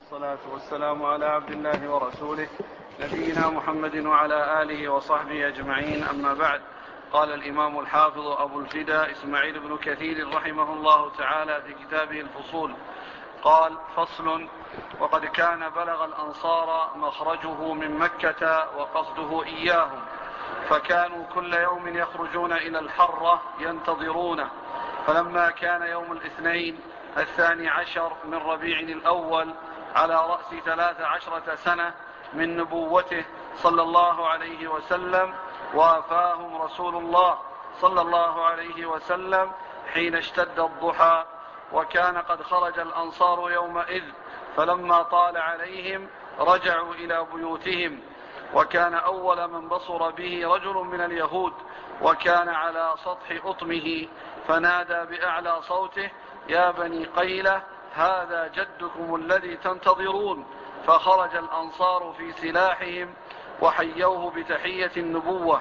والصلاة والسلام على عبد الله ورسوله نبينا محمد وعلى آله وصحبه أجمعين، أما بعد. قال الإمام الحافظ أبو الفداء إسماعيل بن كثير رحمه الله تعالى في كتابه الفصول، قال: فصل: وقد كان بلغ الأنصار مخرجه من مكة وقصده إياهم، فكانوا كل يوم يخرجون إلى الحرة ينتظرونه، فلما كان يوم الاثنين 12 من ربيع الأول على رأس 13 سنة من نبوته صلى الله عليه وسلم، وافاهم رسول الله صلى الله عليه وسلم حين اشتد الضحى، وكان قد خرج الأنصار يومئذ، فلما طال عليهم رجعوا إلى بيوتهم. وكان أول من بصر به رجل من اليهود، وكان على سطح أطمه، فنادى بأعلى صوته: يا بني قيلة، هذا جدكم الذي تنتظرون. فخرج الأنصار في سلاحهم وحيوه بتحية النبوة.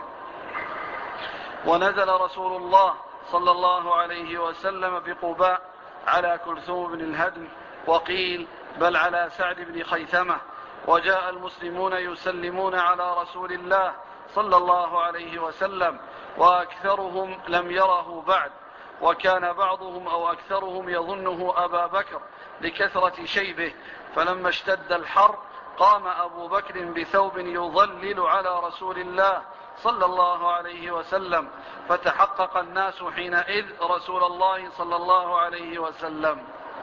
ونزل رسول الله صلى الله عليه وسلم بقباء على كلثوم بن الهدم، وقيل بل على سعد بن خيثمة. وجاء المسلمون يسلمون على رسول الله صلى الله عليه وسلم، وأكثرهم لم يره بعد، وكان بعضهم أو أكثرهم يظنه أبا بكر لكثرة شيبه. فلما اشتد الحر قام أبو بكر بثوب يظلل على رسول الله صلى الله عليه وسلم، فتحقق الناس حينئذ رسول الله صلى الله عليه وسلم.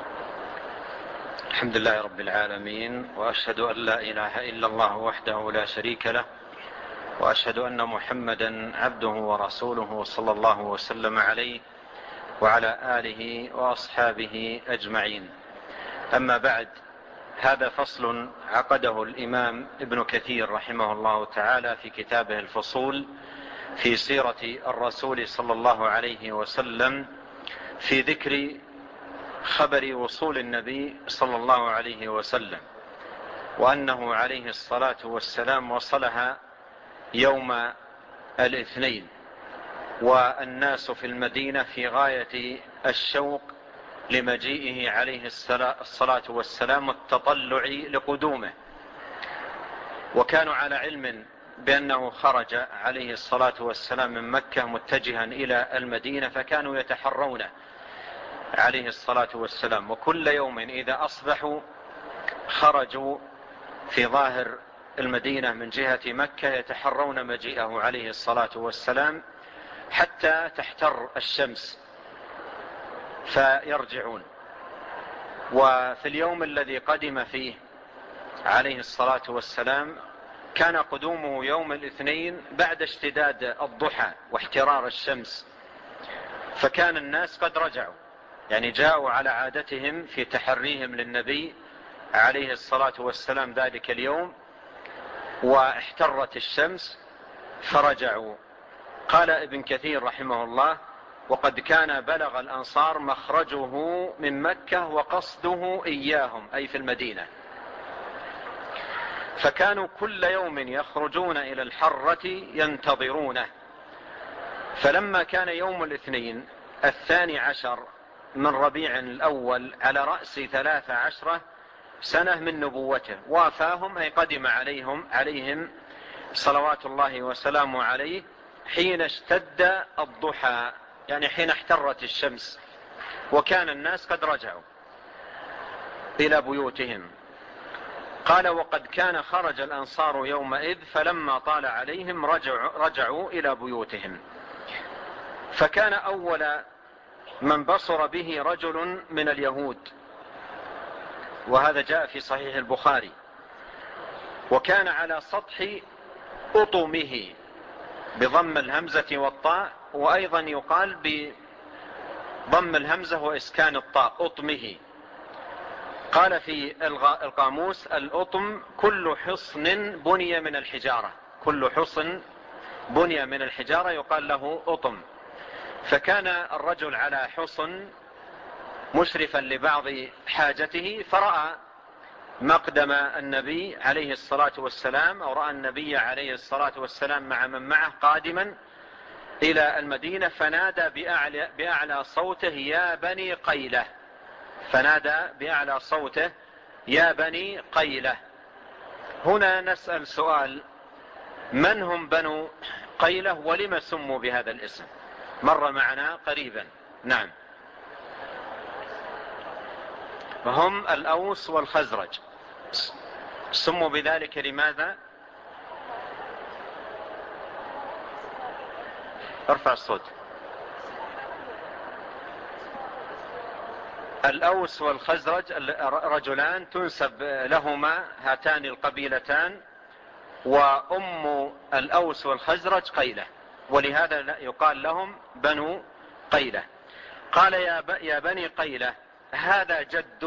الحمد لله رب العالمين، وأشهد أن لا إله إلا الله وحده لا شريك له، وأشهد أن محمدا عبده ورسوله صلى الله وسلم عليه وعلى آله وأصحابه أجمعين. أما بعد، هذا فصل عقده الإمام ابن كثير رحمه الله تعالى في كتابه الفصول في سيرة الرسول صلى الله عليه وسلم، في ذكر خبر وصول النبي صلى الله عليه وسلم، وأنه عليه الصلاة والسلام وصلها يوم الاثنين، والناس في المدينة في غاية الشوق لمجيئه عليه الصلاة والسلام والتطلع لقدومه، وكانوا على علم بأنه خرج عليه الصلاة والسلام من مكة متجها إلى المدينة، فكانوا يتحرونه عليه الصلاة والسلام، وكل يوم إذا أصبحوا خرجوا في ظاهر المدينة من جهة مكة يتحرون مجيئه عليه الصلاة والسلام حتى تحتر الشمس فيرجعون. وفي اليوم الذي قدم فيه عليه الصلاة والسلام كان قدومه يوم الاثنين بعد اشتداد الضحى واحترار الشمس، فكان الناس قد رجعوا، يعني جاءوا على عادتهم في تحريهم للنبي عليه الصلاة والسلام ذلك اليوم، واحترت الشمس فرجعوا. قال ابن كثير رحمه الله: وقد كان بلغ الأنصار مخرجه من مكة وقصده إياهم، أي في المدينة، فكانوا كل يوم يخرجون إلى الحرة ينتظرونه، فلما كان يوم الاثنين 12 من ربيع الأول على رأس 13 سنة من نبوته، وافاهم أي قدم عليهم صلوات الله وسلامه عليه حين اشتد الضحى، يعني حين احترت الشمس، وكان الناس قد رجعوا إلى بيوتهم. قال: وقد كان خرج الأنصار يومئذ، فلما طال عليهم رجعوا إلى بيوتهم. فكان أول من بصر به رجل من اليهود، وهذا جاء في صحيح البخاري، وكان على سطح أطمه بضم الهمزة والطاء، وأيضا يقال بضم الهمزة وإسكان الطاء أطمه. قال في القاموس: الأطم كل حصن بني من الحجارة، كل حصن بني من الحجارة يقال له أطم. فكان الرجل على حصن مشرفا لبعض حاجته، فرأى مقدم النبي عليه الصلاة والسلام، أو رأى النبي عليه الصلاة والسلام مع من معه قادما إلى المدينة، فنادى بأعلى صوته: يا بني قيلة. فنادى بأعلى صوته يا بني قيلة. هنا نسأل سؤال: من هم بنو قيلة ولم سموا بهذا الاسم؟ مر معنا قريبا. نعم، هم الأوس والخزرج. سموا بذلك لماذا؟ ارفع الصوت. الأوس والخزرج رجلان تنسب لهما هاتان القبيلتان، وأم الأوس والخزرج قيلة، ولهذا يقال لهم بنو قيلة. قال: يا بني قيلة، هذا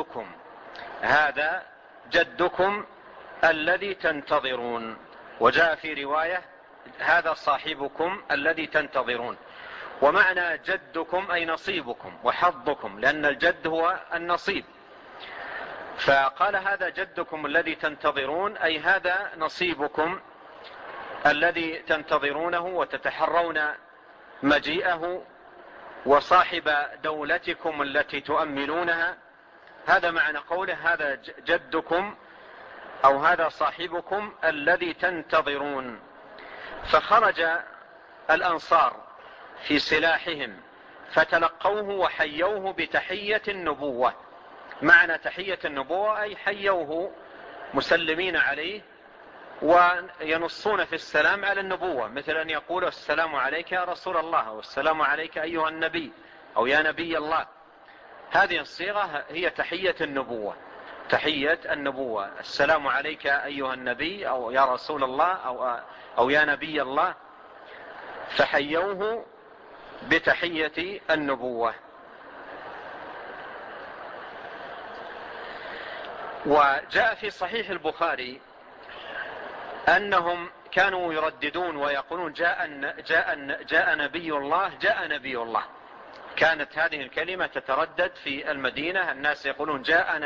جدكم الذي تنتظرون. وجاء في رواية: هذا صاحبكم الذي تنتظرون. ومعنى جدكم أي نصيبكم وحظكم، لأن الجد هو النصيب. فقال: هذا جدكم الذي تنتظرون، أي هذا نصيبكم الذي تنتظرونه وتتحرون مجيئه، وصاحب دولتكم التي تؤملونها. هذا معنى قوله: هذا جدكم أو هذا صاحبكم الذي تنتظرون. فخرج الأنصار في سلاحهم فتلقوه وحيوه بتحية النبوة. معنى تحية النبوة أي حيوه مسلمين عليه وينصون في السلام على النبوة، مثل أن يقول: السلام عليك يا رسول الله، والسلام عليك أيها النبي، أو يا نبي الله. هذه الصيغة هي تحية النبوة. تحية النبوة: السلام عليك أيها النبي، أو يا رسول الله، أو يا نبي الله. فحيوه بتحية النبوة. وجاء في صحيح البخاري أنهم كانوا يرددون ويقولون: جاء نبي الله. كانت هذه الكلمة تتردد في المدينة، الناس يقولون: جاء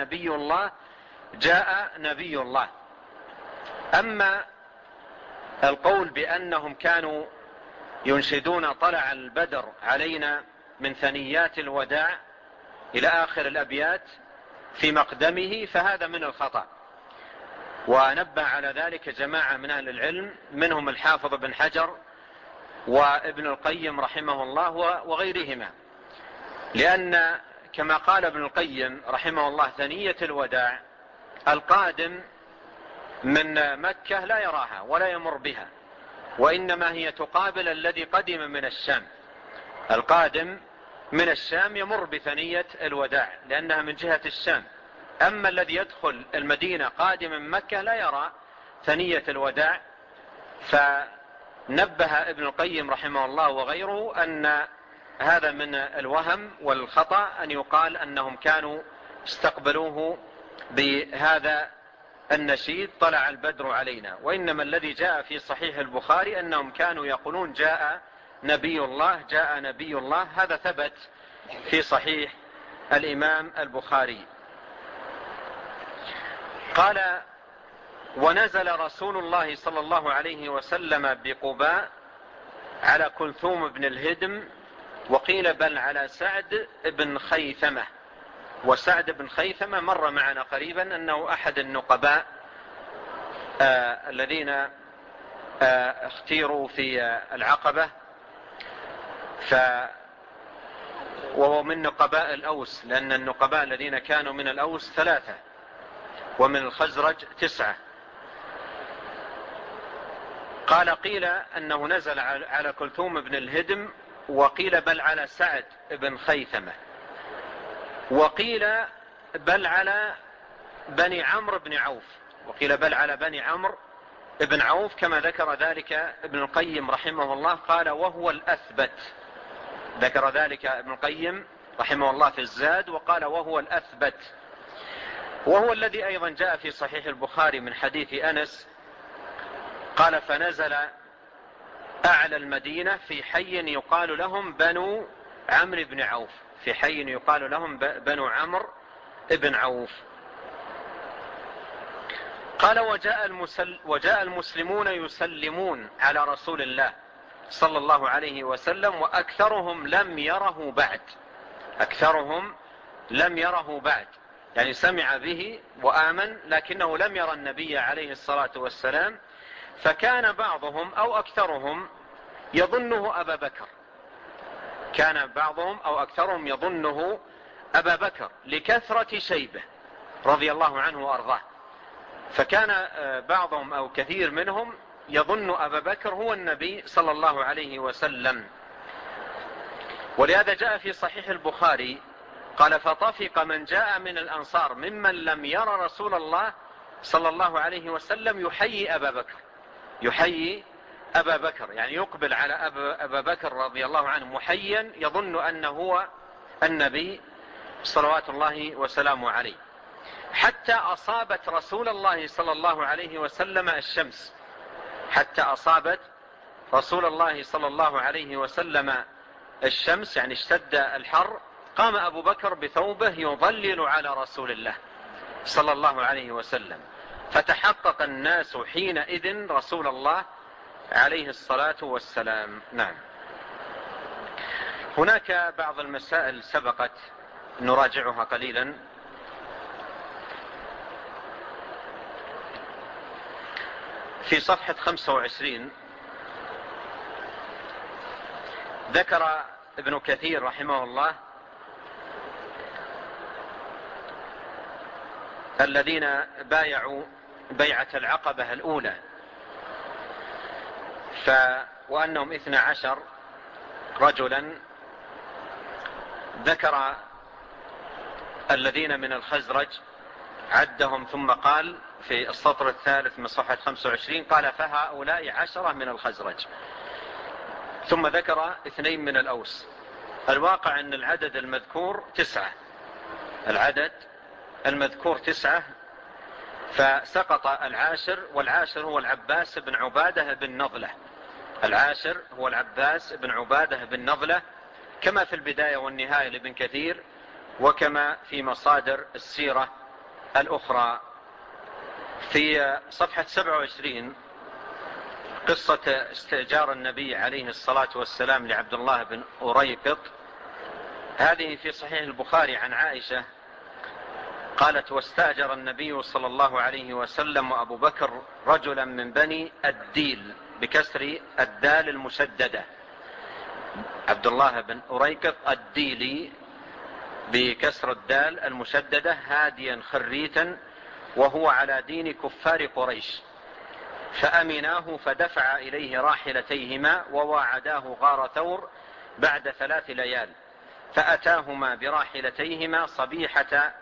نبي الله. أما القول بأنهم كانوا ينشدون: طلع البدر علينا من ثنيات الوداع إلى آخر الأبيات في مقدمه، فهذا من الخطأ. ونبه على ذلك جماعة من أهل العلم، منهم الحافظ بن حجر وابن القيم رحمه الله وغيرهما، لأن كما قال ابن القيم رحمه الله: ثنية الوداع القادم من مكة لا يراها ولا يمر بها، وإنما هي تقابل الذي قدم من الشام. القادم من الشام يمر بثنية الوداع لأنها من جهة الشام. أما الذي يدخل المدينة قادم من مكة لا يرى ثنية الوداع. فنبه ابن القيم رحمه الله وغيره أن هذا من الوهم والخطأ أن يقال أنهم كانوا استقبلوه بهذا النشيد: طلع البدر علينا. وإنما الذي جاء في صحيح البخاري أنهم كانوا يقولون: جاء نبي الله. هذا ثبت في صحيح الإمام البخاري. قال: ونزل رسول الله صلى الله عليه وسلم بقباء على كلثوم بن الهدم، وقيل بل على سعد بن خيثمة. وسعد بن خيثمة مر معنا قريبا أنه أحد النقباء الذين اختيروا في العقبة، وهو من نقباء الأوس، لأن النقباء الذين كانوا من الأوس 3، ومن الخزرج 9. قال: قيل أنه نزل على كلثوم بن الهدم، وقيل بل على سعد بن خيثمة، وقيل بل على بني عمرو بن عوف، وقيل بل على بني عمرو بن عوف، كما ذكر ذلك ابن القيم رحمه الله. قال: وهو الأثبت. ذكر ذلك ابن القيم رحمه الله في الزاد، وقال: وهو الأثبت، وهو الذي أيضا جاء في صحيح البخاري من حديث أنس. قال: فنزل أعلى المدينة في حي يقال لهم بنو عمرو بن عوف، في حي يقال لهم بنو عمرو بن عوف. قال: وجاء المسلمون يسلمون على رسول الله صلى الله عليه وسلم، وأكثرهم لم يره بعد. يعني سمع به وآمن لكنه لم يرى النبي عليه الصلاة والسلام، فكان بعضهم أو أكثرهم يظنه أبا بكر، كان بعضهم أو أكثرهم يظنه أبا بكر لكثرة شيبه رضي الله عنه وأرضاه، فكان بعضهم أو كثير منهم يظن أبا بكر هو النبي صلى الله عليه وسلم. ولهذا جاء في صحيح البخاري قال: فطفق من جاء من الأنصار ممن لم يرى رسول الله صلى الله عليه وسلم يحيي أبا بكر، يحيي أبا بكر، يعني يقبل على أبا بكر رضي الله عنه محيا يظن أنه هو النبي صلوات الله وسلامه عليه، حتى أصابت رسول الله صلى الله عليه وسلم الشمس، حتى أصابت رسول الله صلى الله عليه وسلم الشمس، يعني اشتد الحر، قام أبو بكر بثوبه يظلل على رسول الله صلى الله عليه وسلم، فتحقق الناس حينئذ رسول الله عليه الصلاة والسلام. نعم. هناك بعض المسائل سبقت نراجعها قليلا. في صفحة 25 ذكر ابن كثير رحمه الله الذين بايعوا بيعة العقبة الأولى، وأنهم 12 رجلا. ذكر الذين من الخزرج عدهم، ثم قال في السطر الثالث من صفحة 25 قال: فهؤلاء 10 من الخزرج. ثم ذكر 2 من الأوس. الواقع أن العدد المذكور 9، العدد المذكور 9، فسقط العاشر، والعاشر هو العباس بن عبادة بن نضلة، العاشر هو العباس بن عبادة بن نضلة، كما في البداية والنهاية لابن كثير، وكما في مصادر السيرة الأخرى. في صفحة 27 قصة استئجار النبي عليه الصلاة والسلام لعبد الله بن أريقط، هذه في صحيح البخاري عن عائشة قالت: واستأجر النبي صلى الله عليه وسلم وأبو بكر رجلا من بني الديل بكسر الدال المشددة، عبد الله بن أريقط الديلي بكسر الدال المشددة، هاديا خريتا وهو على دين كفار قريش، فأمناه فدفع إليه راحلتيهما وواعداه غار ثور بعد 3 ليال، فأتاهما براحلتيهما صبيحة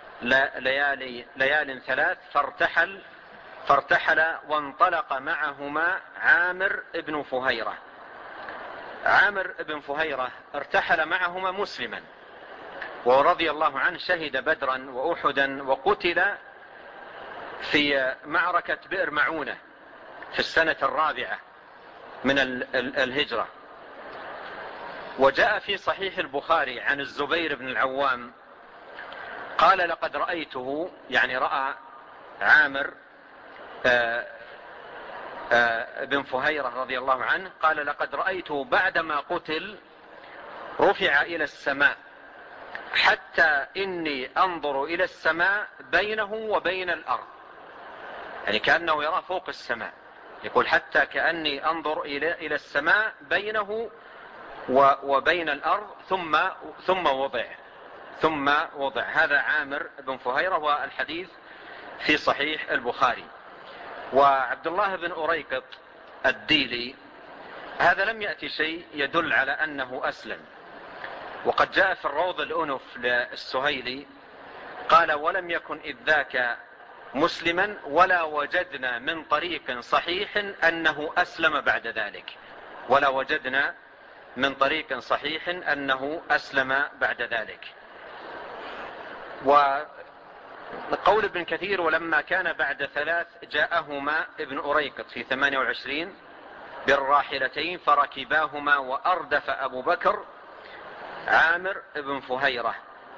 ليال 3 فارتحل وانطلق معهما عامر بن فهيرة. عامر بن فهيرة ارتحل معهما مسلما، ورضي الله عنه شهد بدرا وأحدا، وقتل في معركة بئر معونة في السنة 4 من الهجرة. وجاء في صحيح البخاري عن الزبير بن العوام قال: لقد رأيته، يعني رأى عامر بن فهيرة رضي الله عنه، قال: لقد رأيته بعدما قتل رفع إلى السماء حتى إني أنظر إلى السماء بينه وبين الأرض، يعني كأنه يرى فوق السماء، يقول: حتى كأني أنظر إلى السماء بينه وبين الأرض ثم وضع. هذا عامر بن فهيرة، والحديث في صحيح البخاري. وعبد الله بن أريقط الديلي هذا لم يأتي شيء يدل على أنه أسلم، وقد جاء في الروض الأنف للسهيلي قال: ولم يكن إذ ذاك مسلما ولا وجدنا من طريق صحيح أنه أسلم بعد ذلك، ولا وجدنا من طريق صحيح أنه أسلم بعد ذلك. وقول ابن كثير: ولما كان بعد 3 جاءهما ابن أريقط في 28 بالراحلتين فركباهما وأردف أبو بكر عامر بن فهيرة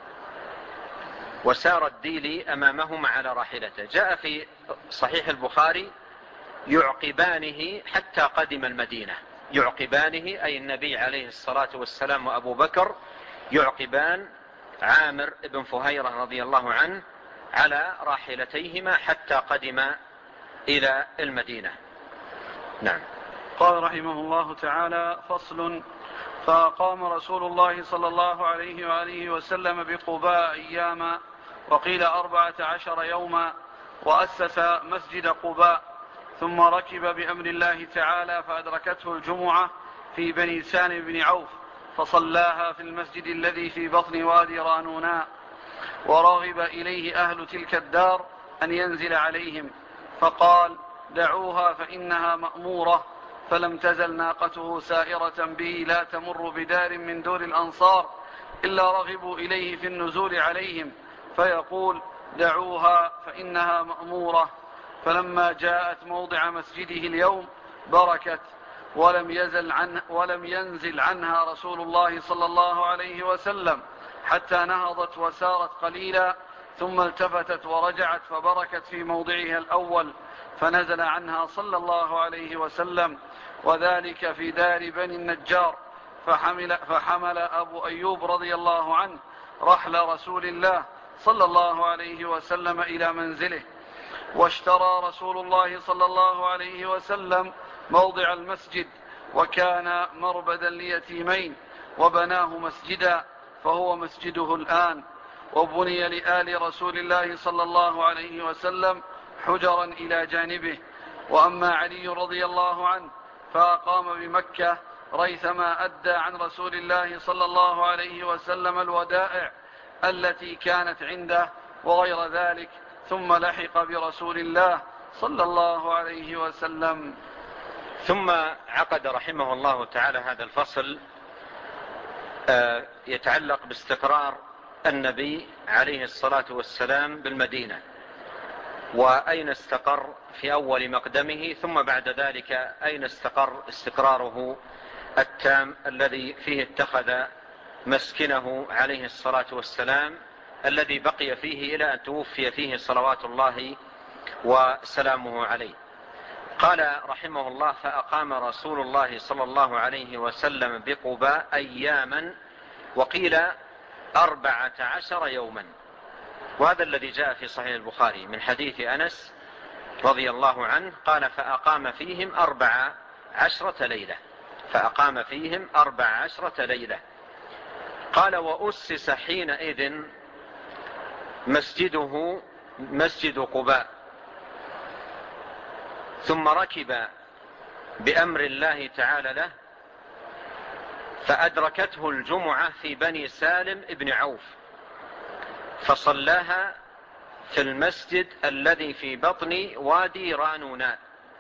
وسار الديلي أمامهما على راحلته. جاء في صحيح البخاري: يعقبانه حتى قدم المدينة. يعقبانه أي النبي عليه الصلاة والسلام وأبو بكر يعقبان عامر بن فهيرة رضي الله عنه على راحلتيهما حتى قدم إلى المدينة. نعم. قال رحمه الله تعالى: فصل. فقام رسول الله صلى الله عليه وآله وسلم بقباء أياما، وقيل 14 يوما، وأسس مسجد قباء، ثم ركب بأمر الله تعالى فأدركته الجمعة في بني سالم بن عوف، فصلاها في المسجد الذي في بطن وادي رانوناء. ورغب إليه أهل تلك الدار أن ينزل عليهم، فقال: دعوها فإنها مأمورة. فلم تزل ناقته سائرة به لا تمر بدار من دور الأنصار إلا رغبوا إليه في النزول عليهم، فيقول: دعوها فإنها مأمورة. فلما جاءت موضع مسجده اليوم بركت، ولم ينزل عنها رسول الله صلى الله عليه وسلم حتى نهضت وسارت قليلا، ثم التفتت ورجعت فبركت في موضعها الأول، فنزل عنها صلى الله عليه وسلم، وذلك في دار بني النجار. فحمل أبو أيوب رضي الله عنه رحل رسول الله صلى الله عليه وسلم إلى منزله. واشترى رسول الله صلى الله عليه وسلم موضع المسجد، وكان مربدا ليتيمين، وبناه مسجدا، فهو مسجده الآن. وبني لآل رسول الله صلى الله عليه وسلم حجرا إلى جانبه. وأما علي رضي الله عنه فأقام بمكة ريثما أدى عن رسول الله صلى الله عليه وسلم الودائع التي كانت عنده وغير ذلك، ثم لحق برسول الله صلى الله عليه وسلم. ثم عقد رحمه الله تعالى هذا الفصل يتعلق باستقرار النبي عليه الصلاة والسلام بالمدينة، وأين استقر في أول مقدمه، ثم بعد ذلك أين استقر استقراره التام الذي فيه اتخذ مسكنه عليه الصلاة والسلام، الذي بقي فيه إلى أن توفي فيه صلوات الله وسلامه عليه. قال رحمه الله: فأقام رسول الله صلى الله عليه وسلم بقباء أياما، وقيل 14 يوما. وهذا الذي جاء في صحيح البخاري من حديث أنس رضي الله عنه قال: فأقام فيهم 14 ليلة. فأقام فيهم 14 ليلة. قال: وأسس حينئذ مسجده مسجد قباء، ثم ركب بأمر الله تعالى له فأدركته الجمعة في بني سالم ابن عوف، فصلاها في المسجد الذي في بطن وادي رانوناء.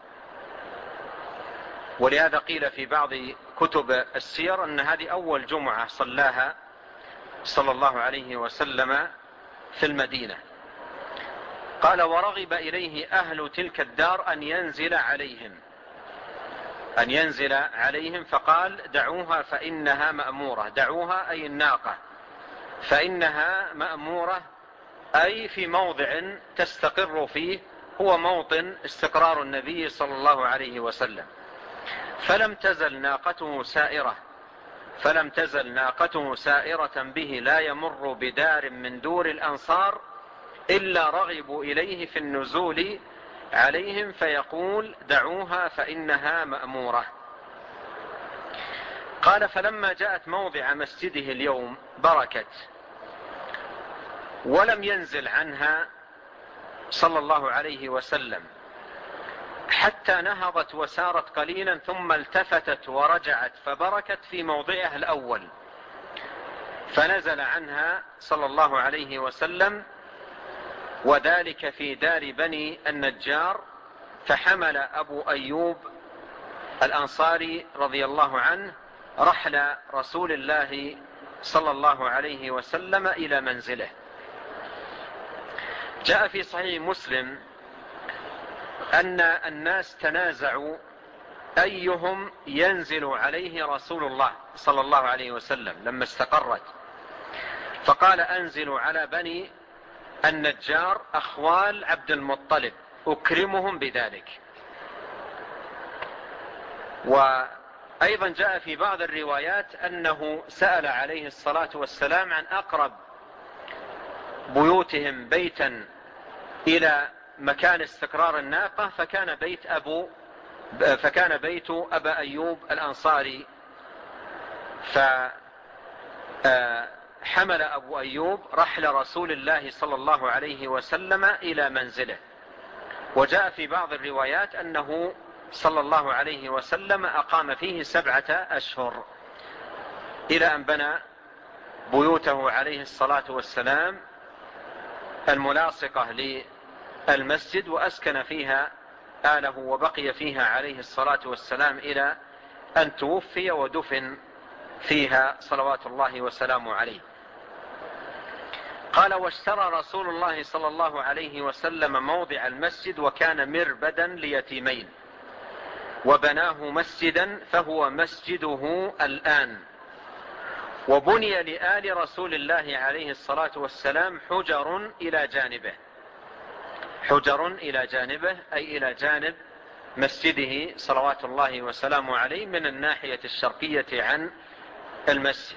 ولهذا قيل في بعض كتب السير أن هذه أول جمعة صلاها صلى الله عليه وسلم في المدينة. قال: ورغب إليه أهل تلك الدار أن ينزل عليهم، فقال: دعوها فإنها مأمورة. دعوها أي الناقة، فإنها مأمورة أي في موضع تستقر فيه، هو موطن استقرار النبي صلى الله عليه وسلم. فلم تزل ناقته سائرة به لا يمر بدار من دور الأنصار إلا رغبوا إليه في النزول عليهم، فيقول: دعوها فإنها مأمورة. قال: فلما جاءت موضع مسجده اليوم بركت، ولم ينزل عنها صلى الله عليه وسلم حتى نهضت وسارت قليلا، ثم التفتت ورجعت فبركت في موضعها الأول، فنزل عنها صلى الله عليه وسلم، وذلك في دار بني النجار. فحمل أبو أيوب الأنصاري رضي الله عنه رحل رسول الله صلى الله عليه وسلم إلى منزله. جاء في صحيح مسلم أن الناس تنازعوا أيهم ينزل عليه رسول الله صلى الله عليه وسلم لما استقرت، فقال: أنزل على بني النجار أخوال عبد المطلب أكرمهم بذلك. وأيضا جاء في بعض الروايات أنه سأل عليه الصلاة والسلام عن أقرب بيوتهم بيتا إلى مكان استقرار الناقة، فكان بيت أبا أيوب الأنصاري. فحمل أبو أيوب رحل رسول الله صلى الله عليه وسلم إلى منزله. وجاء في بعض الروايات أنه صلى الله عليه وسلم أقام فيه 7 أشهر، إلى أن بنى بيوته عليه الصلاة والسلام الملاصقة للمسجد وأسكن فيها آله، وبقي فيها عليه الصلاة والسلام إلى أن توفي ودفن فيها صلوات الله وسلامه عليه. قال: واشترى رسول الله صلى الله عليه وسلم موضع المسجد وكان مربدا ليتيمين، وبناه مسجدا فهو مسجده الآن. وبني لآل رسول الله عليه الصلاة والسلام حجر إلى جانبه، حجر إلى جانبه أي إلى جانب مسجده صلوات الله وسلامه عليه من الناحية الشرقية عن المسجد.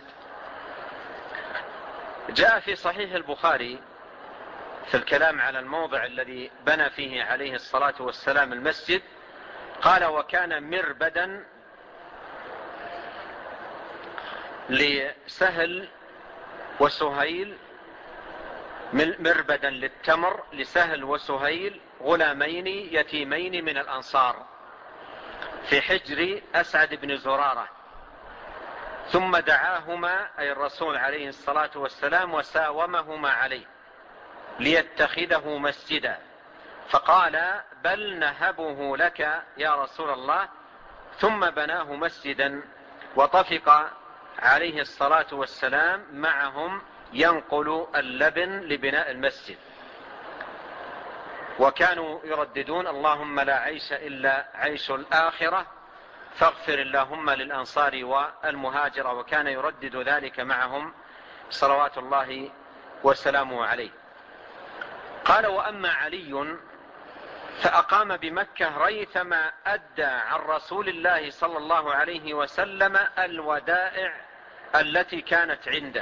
جاء في صحيح البخاري في الكلام على الموضع الذي بنى فيه عليه الصلاة والسلام المسجد، قال: وكان مربدا لسهل وسهيل، مربدا للتمر لسهل وسهيل غلامين يتيمين من الأنصار في حجر أسعد بن زرارة. ثم دعاهما أي الرسول عليه الصلاة والسلام وساومهما عليه ليتخذه مسجدا، فقال: بل نهبه لك يا رسول الله. ثم بناه مسجدا، وطفق عليه الصلاة والسلام معهم ينقل اللبن لبناء المسجد. وكانوا يرددون: اللهم لا عيش إلا عيش الآخرة فاغفر اللهم للأنصار والمهاجر. وكان يردد ذلك معهم صلوات الله وسلامه عليه. قال: وأما علي فأقام بمكة ريثما أدى عن رسول الله صلى الله عليه وسلم الودائع التي كانت عنده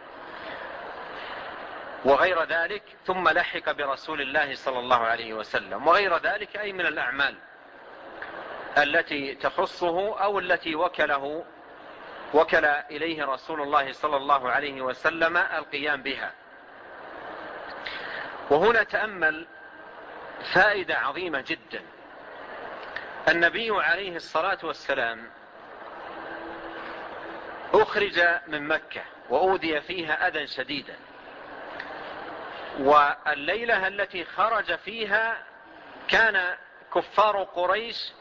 وغير ذلك، ثم لحق برسول الله صلى الله عليه وسلم. وغير ذلك أي من الأعمال التي تخصه أو التي وكل إليه رسول الله صلى الله عليه وسلم القيام بها. وهنا تأمل فائدة عظيمة جدا. النبي عليه الصلاة والسلام أخرج من مكة وأوذي فيها أذى شديدا، والليلة التي خرج فيها كان كفار قريش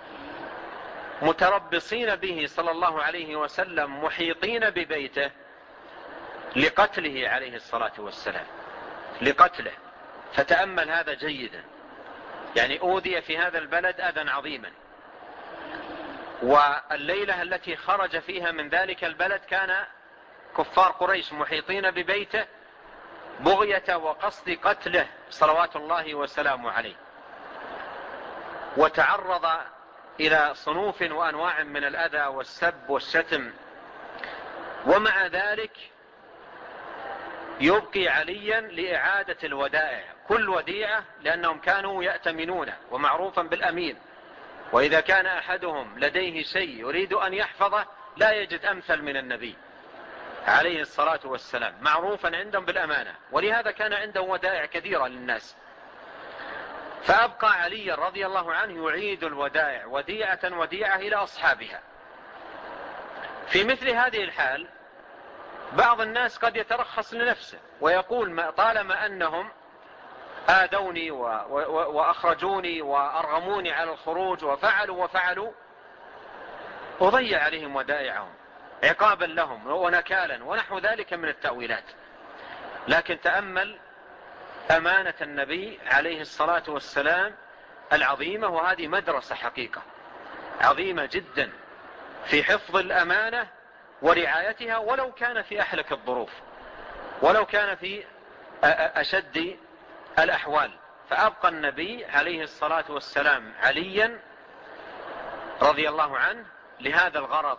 متربصين به صلى الله عليه وسلم محيطين ببيته لقتله عليه الصلاة والسلام، لقتله. فتأمل هذا جيدا، يعني أوذي في هذا البلد أذى عظيما، والليلة التي خرج فيها من ذلك البلد كان كفار قريش محيطين ببيته بغية وقصد قتله صلوات الله وسلامه عليه، وتعرض إلى صنوف وأنواع من الأذى والسب والشتم. ومع ذلك يبقي عليا لإعادة الودائع، كل وديعة، لأنهم كانوا يأتمنونه ومعروفا بالأمين، وإذا كان أحدهم لديه شيء يريد أن يحفظه لا يجد أمثل من النبي عليه الصلاة والسلام، معروفا عندهم بالأمانة، ولهذا كان عنده ودائع كثيرة للناس. فأبقى علي رضي الله عنه يعيد الودائع وديعة وديعة إلى أصحابها. في مثل هذه الحال بعض الناس قد يترخص لنفسه ويقول: طالما أنهم آذوني وأخرجوني وأرغموني على الخروج وفعلوا أضيع عليهم ودائعهم عقابا لهم ونكالا ونحو ذلك من التأويلات. لكن تأمل أمانة النبي عليه الصلاة والسلام العظيمة، وهذه مدرسة حقيقة عظيمة جدا في حفظ الأمانة ورعايتها، ولو كان في أحلك الظروف، ولو كان في أشد الأحوال. فأبقى النبي عليه الصلاة والسلام عليا رضي الله عنه لهذا الغرض،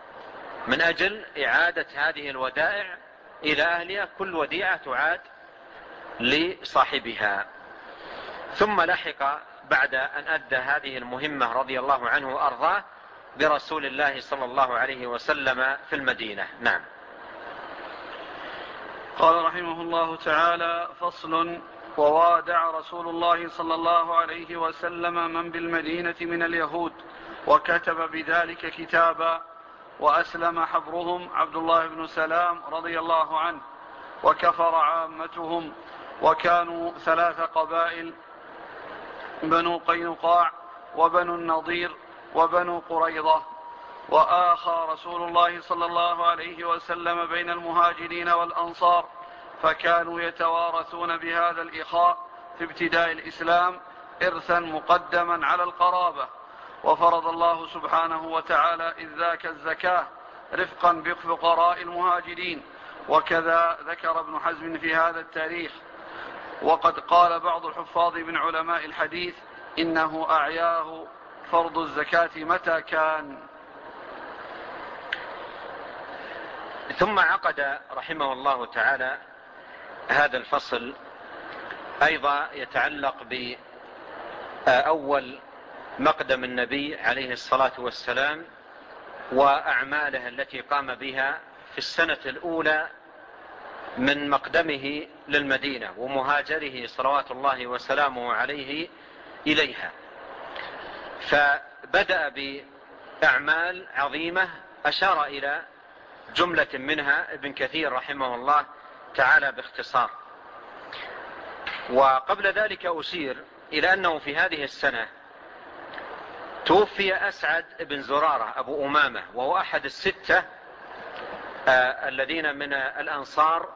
من أجل إعادة هذه الودائع إلى أهلها، كل وديعة تعاد لصاحبها. ثم لحق بعد أن أدى هذه المهمة رضي الله عنه وأرضاه برسول الله صلى الله عليه وسلم في المدينة. نعم. قال رحمه الله تعالى: فصل: ووادع رسول الله صلى الله عليه وسلم من بالمدينة من اليهود، وكتب بذلك كتابا، وأسلم حبرهم عبد الله بن سلام رضي الله عنه، وكفر عامتهم، وكانوا 3 قبائل: بنو قينقاع وبنو النضير وبنو قريظة. وآخى رسول الله صلى الله عليه وسلم بين المهاجرين والأنصار، فكانوا يتوارثون بهذا الإخاء في ابتداء الإسلام إرثا مقدما على القرابة. وفرض الله سبحانه وتعالى إذ ذاك الزكاة رفقا بفقراء المهاجرين. وكذا ذكر ابن حزم في هذا التاريخ. وقد قال بعض الحفاظ من علماء الحديث إنه أعياه فرض الزكاة متى كان. ثم عقد رحمه الله تعالى هذا الفصل أيضا يتعلق بأول مقدم النبي عليه الصلاة والسلام وأعماله التي قام بها في السنة الأولى من مقدمه للمدينة ومهاجره صلوات الله وسلامه عليه إليها. فبدأ بأعمال عظيمة أشار إلى جملة منها ابن كثير رحمه الله تعالى باختصار. وقبل ذلك أشير إلى أنه في هذه السنة توفي أسعد بن زرارة أبو أمامة، وهو أحد الستة الذين من الأنصار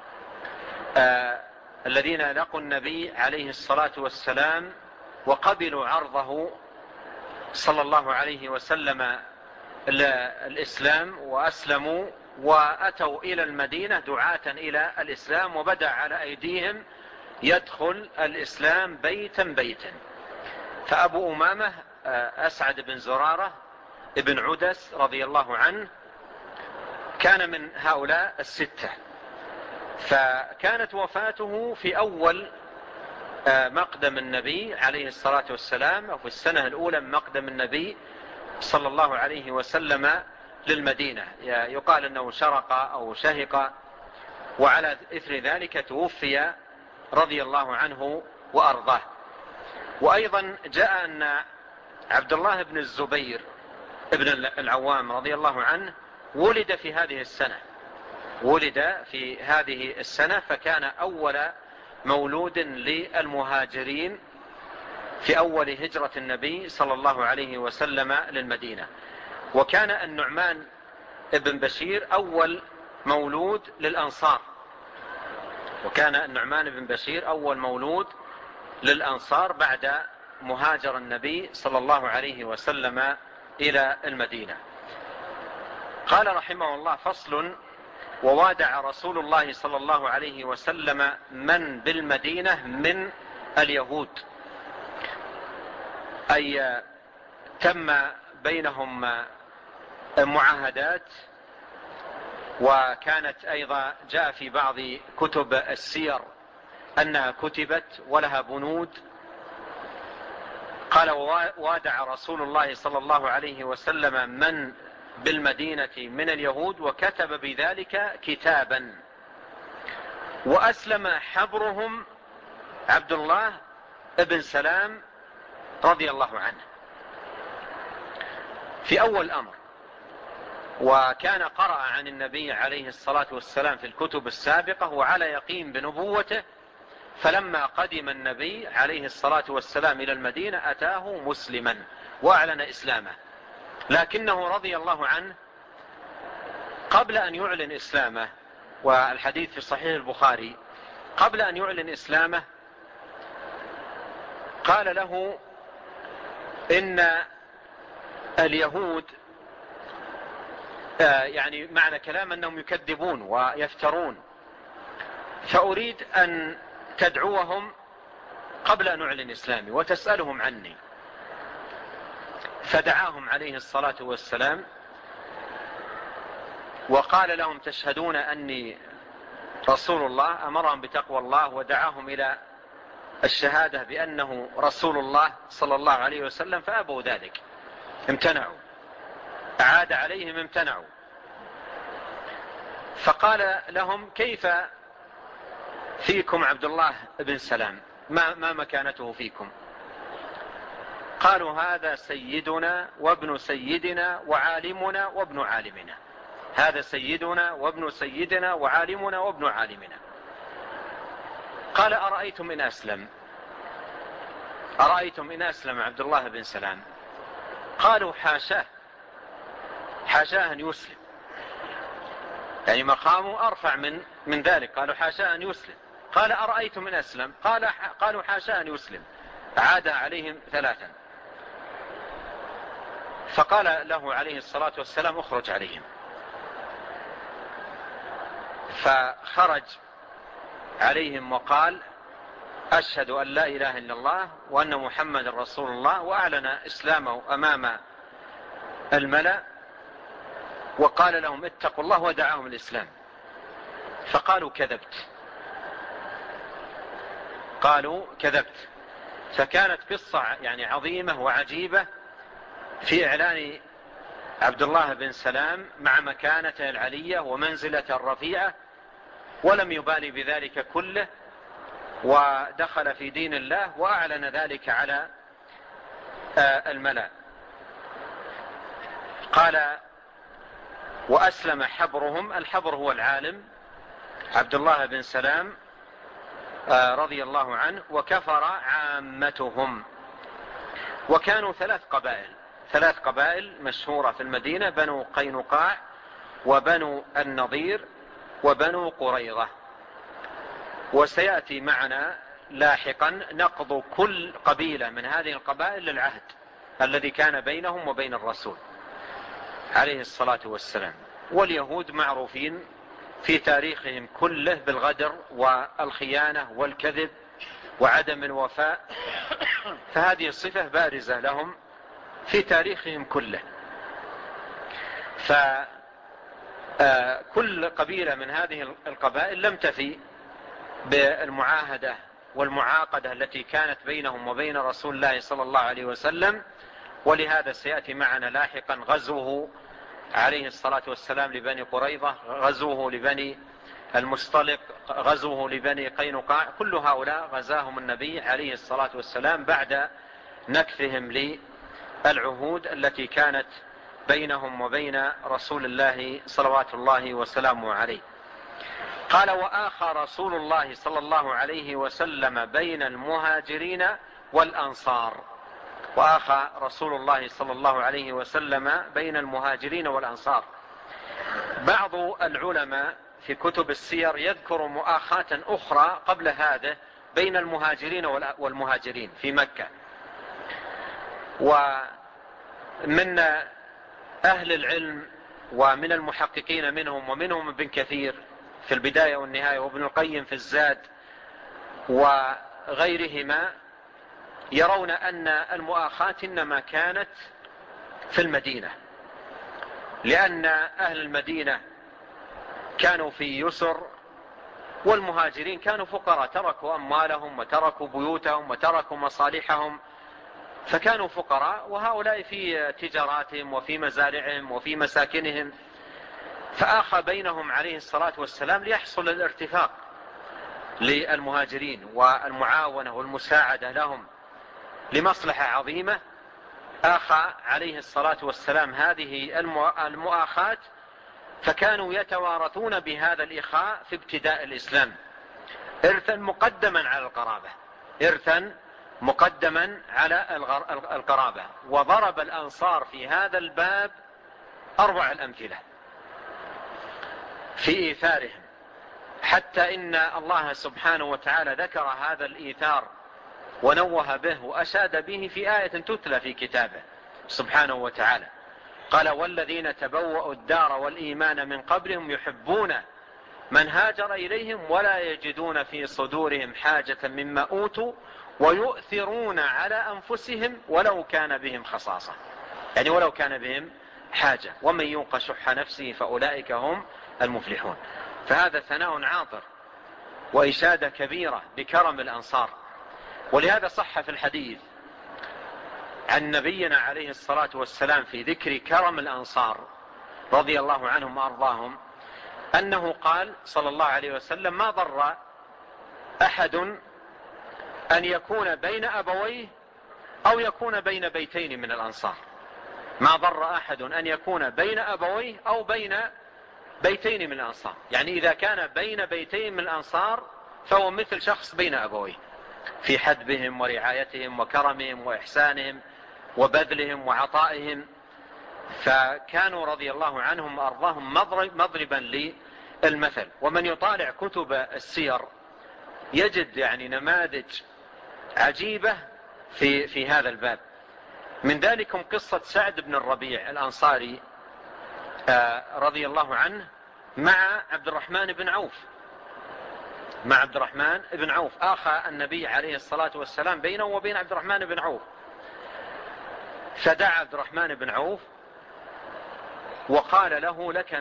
الذين لقوا النبي عليه الصلاة والسلام وقبلوا عرضه صلى الله عليه وسلم الإسلام وأسلموا وأتوا إلى المدينة دعاة إلى الإسلام، وبدأ على أيديهم يدخل الإسلام بيتا بيتا. فأبو أمامة أسعد بن زرارة ابن عدس رضي الله عنه كان من هؤلاء الستة. فكانت وفاته في أول مقدم النبي عليه الصلاة والسلام، أو في السنة الأولى من مقدم النبي صلى الله عليه وسلم للمدينة. يقال أنه شرق أو شهق، وعلى إثر ذلك توفي رضي الله عنه وأرضاه. وأيضا جاء أن عبد الله بن الزبير ابن العوام رضي الله عنه ولد في هذه السنة، فكان أول مولود للمهاجرين في أول هجرة النبي صلى الله عليه وسلم للمدينة. وكان النعمان ابن بشير أول مولود للأنصار، بعد مهاجر النبي صلى الله عليه وسلم إلى المدينة. قال رحمه الله: فصل: ووادع رسول الله صلى الله عليه وسلم من بالمدينة من اليهود، أي تم بينهم معاهدات. وكانت أيضا جاء في بعض كتب السير أنها كتبت ولها بنود. قال: ووادع رسول الله صلى الله عليه وسلم من بالمدينة من اليهود، وكتب بذلك كتابا، وأسلم حبرهم عبد الله بن سلام رضي الله عنه في أول الأمر. وكان قرأ عن النبي عليه الصلاة والسلام في الكتب السابقة وعلى يقين بنبوته، فلما قدم النبي عليه الصلاة والسلام إلى المدينة أتاه مسلما وأعلن إسلامه، لكنه رضي الله عنه قبل أن يعلن إسلامه، والحديث في صحيح البخاري، قبل أن يعلن إسلامه قال له: إن اليهود يعني معنى كلام أنهم يكذبون ويفترون، فأريد أن تدعوهم قبل أن أعلن إسلامي وتسألهم عني. فدعاهم عليه الصلاة والسلام وقال لهم: تشهدون أني رسول الله أمرهم بتقوى الله ودعاهم إلى الشهادة بأنه رسول الله صلى الله عليه وسلم، فأبوا ذلك، امتنعوا، أعاد عليهم امتنعوا. فقال لهم: كيف فيكم عبد الله بن سلام؟ ما مكانته فيكم؟ قالوا: هذا سيدنا وابن سيدنا وعالمنا وابن عالمنا. هذا سيدنا وابن سيدنا وعالمنا وابن عالمنا. قال: أرأيتم إن أسلم؟ أرأيتم إن أسلم عبد الله بن سلام؟ قالوا: حاشاه، حاشاه أن يسلم، يعني مقامه أرفع من ذلك. قالوا: حاشاه أن يسلم. قال: أرأيتم إن أسلم؟ قالوا: حاشاه أن يسلم. عاد عليهم ثلاثا. فقال له عليه الصلاة والسلام: اخرج عليهم. فخرج عليهم وقال: أشهد أن لا إله إلا الله وأن محمد رسول الله، وأعلن إسلامه أمام الملأ، وقال لهم: اتقوا الله، ودعاهم الإسلام. فقالوا: كذبت. قالوا: كذبت. فكانت قصة يعني عظيمة وعجيبة في إعلان عبد الله بن سلام مع مكانته العلية ومنزلته الرفيعة، ولم يبالي بذلك كله، ودخل في دين الله وأعلن ذلك على الملأ. قال: وأسلم حبرهم. الحبر هو العالم عبد الله بن سلام رضي الله عنه، وكفر عامتهم. وكانوا ثلاث قبائل مشهورة في المدينة: بنو قينقاع وبنو النضير وبنو قريظة. وسيأتي معنا لاحقا نقض كل قبيلة من هذه القبائل للعهد الذي كان بينهم وبين الرسول عليه الصلاة والسلام. واليهود معروفين في تاريخهم كله بالغدر والخيانة والكذب وعدم الوفاء، فهذه الصفة بارزة لهم في تاريخهم كله. فكل قبيلة من هذه القبائل لم تفي بالمعاهدة والمعاقدة التي كانت بينهم وبين رسول الله صلى الله عليه وسلم. ولهذا سيأتي معنا لاحقا غزوه عليه الصلاة والسلام لبني قريظة، غزوه لبني المصطلق، غزوه لبني قينقاع. كل هؤلاء غزاهم النبي عليه الصلاة والسلام بعد نكثهم للعهود التي كانت بينهم وبين رسول الله صلوات الله وسلامه عليه. قال: وآخى رسول الله صلى الله عليه وسلم بين المهاجرين والأنصار. وآخى رسول الله صلى الله عليه وسلم بين المهاجرين والأنصار. بعض العلماء في كتب السير يذكر مؤاخاة أخرى قبل هذا بين المهاجرين والمهاجرين في مكة. ومن أهل العلم ومن المحققين منهم، ومنهم ابن كثير في البداية والنهاية، وابن القيم في الزاد، وغيرهما، يرون أن المؤاخاة إنما كانت في المدينة، لأن أهل المدينة كانوا في يسر، والمهاجرين كانوا فقراء، تركوا أموالهم وتركوا بيوتهم وتركوا مصالحهم، فكانوا فقراء، وهؤلاء في تجاراتهم وفي مزارعهم وفي مساكنهم. فآخى بينهم عليه الصلاة والسلام ليحصل الارتفاق للمهاجرين والمعاونة والمساعدة لهم لمصلحة عظيمة. آخى عليه الصلاة والسلام هذه المؤاخاة، فكانوا يتوارثون بهذا الإخاء في ابتداء الإسلام إرثا مقدما على القرابة، إرثا مقدما على القرابة. وضرب الأنصار في هذا الباب أروع الأمثلة في إيثارهم، حتى إن الله سبحانه وتعالى ذكر هذا الإيثار ونوه به وأشاد به في آية تتلى في كتابه سبحانه وتعالى. قال: والذين تبوأوا الدار والإيمان من قبلهم يحبون من هاجر إليهم ولا يجدون في صدورهم حاجة مما أوتوا ويؤثرون على أنفسهم ولو كان بهم خصاصة، يعني ولو كان بهم حاجة، ومن يوق شح نفسه فأولئك هم المفلحون. فهذا ثناء عاطر وإشادة كبيرة بكرم الأنصار. ولهذا صح في الحديث عن نبينا عليه الصلاة والسلام في ذكر كرم الأنصار رضي الله عنهم وأرضاهم أنه قال صلى الله عليه وسلم: ما ضر أحد أن يكون بين أبويه أو يكون بين بيتين من الأنصار. ما ضر أحد أن يكون بين أبويه أو بين بيتين من الأنصار، يعني إذا كان بين بيتين من الأنصار فهو مثل شخص بين أبويه في حدبهم ورعايتهم وكرمهم وإحسانهم وبذلهم وعطائهم. فكانوا رضي الله عنهم وأرضاهم مضربا للمثل. ومن يطالع كتب السير يجد يعني نماذج عجيبة في هذا الباب. من ذلكم قصة سعد بن الربيع الأنصاري رضي الله عنه مع عبد الرحمن بن عوف آخى النبي عليه الصلاة والسلام بينه وبين عبد الرحمن بن عوف. فدعا عبد الرحمن بن عوف وقال له: لك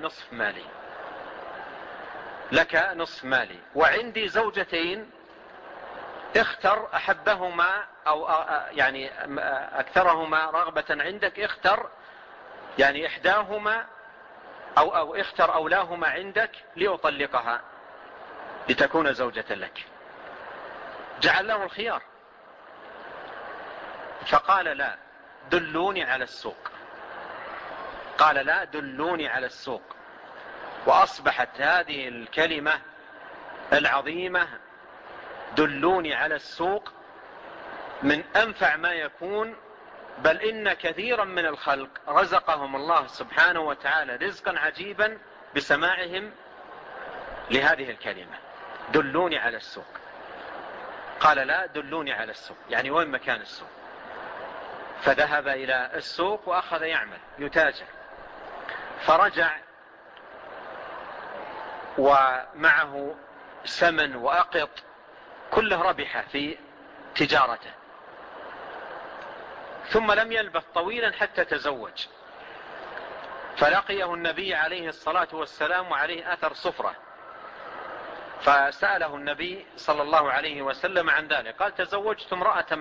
نصف مالي وعندي زوجتين، اختر أحبهما أو يعني أكثرهما رغبة عندك، اختر يعني إحداهما أو اختر أولاهما عندك لأطلقها لتكون زوجة لك. جعل له الخيار. فقال: لا، دلوني على السوق. وأصبحت هذه الكلمة العظيمة دلوني على السوق من أنفع ما يكون، بل إن كثيرا من الخلق رزقهم الله سبحانه وتعالى رزقا عجيبا بسماعهم لهذه الكلمة: دلوني على السوق. قال: لا، دلوني على السوق، يعني وين مكان السوق؟ فذهب إلى السوق وأخذ يتاجر. فرجع ومعه سمن وأقط كله ربح في تجارته. ثم لم يلبث طويلا حتى تزوج، فلقيه النبي عليه الصلاة والسلام وعليه أثر صفرة، فسأله النبي صلى الله عليه وسلم عن ذلك. قال: تزوجت امرأة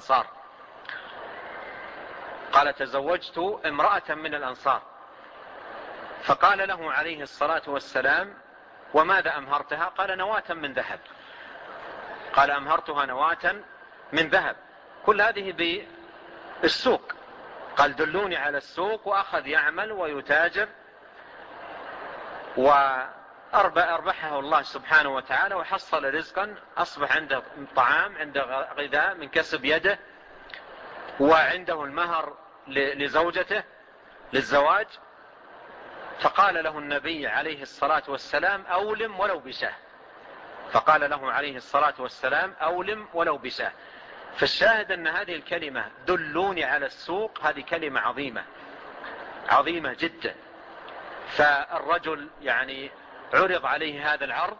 من الأنصار. فقال له عليه الصلاة والسلام: وماذا أمهرتها؟ قال: نواة من ذهب. قال: أمهرتها نواة من ذهب. كل هذه بالسوق. قال: دلوني على السوق، وأخذ يعمل ويتاجر، وأربحه الله سبحانه وتعالى وحصل رزقا، أصبح عنده طعام، عنده غذاء من كسب يده، وعنده المهر لزوجته للزواج. فقال له النبي عليه الصلاة والسلام: أولم ولو بشاه. فالشاهد أن هذه الكلمة دلوني على السوق هذه كلمة عظيمة جدا. فالرجل يعني عرض عليه هذا العرض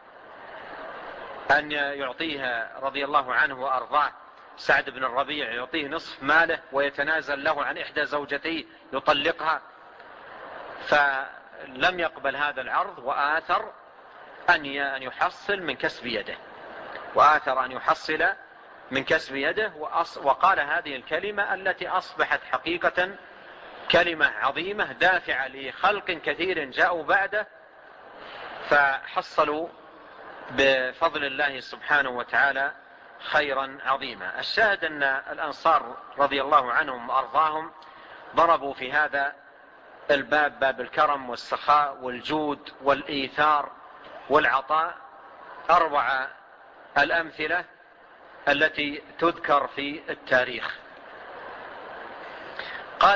أن يعطيه رضي الله عنه وأرضاه سعد بن الربيع، يعطيه نصف ماله ويتنازل له عن إحدى زوجتيه يطلقها. فلم يقبل هذا العرض، وآثر أن يحصل من كسب يده، وقال هذه الكلمة التي أصبحت حقيقة كلمة عظيمة دافعة لخلق كثير جاءوا بعده، فحصلوا بفضل الله سبحانه وتعالى خيرا عظيما. الشاهد أن الأنصار رضي الله عنهم وأرضاهم ضربوا في هذا الباب، باب الكرم والسخاء والجود والإيثار والعطاء، أروع الأمثلة التي تذكر في التاريخ. قال: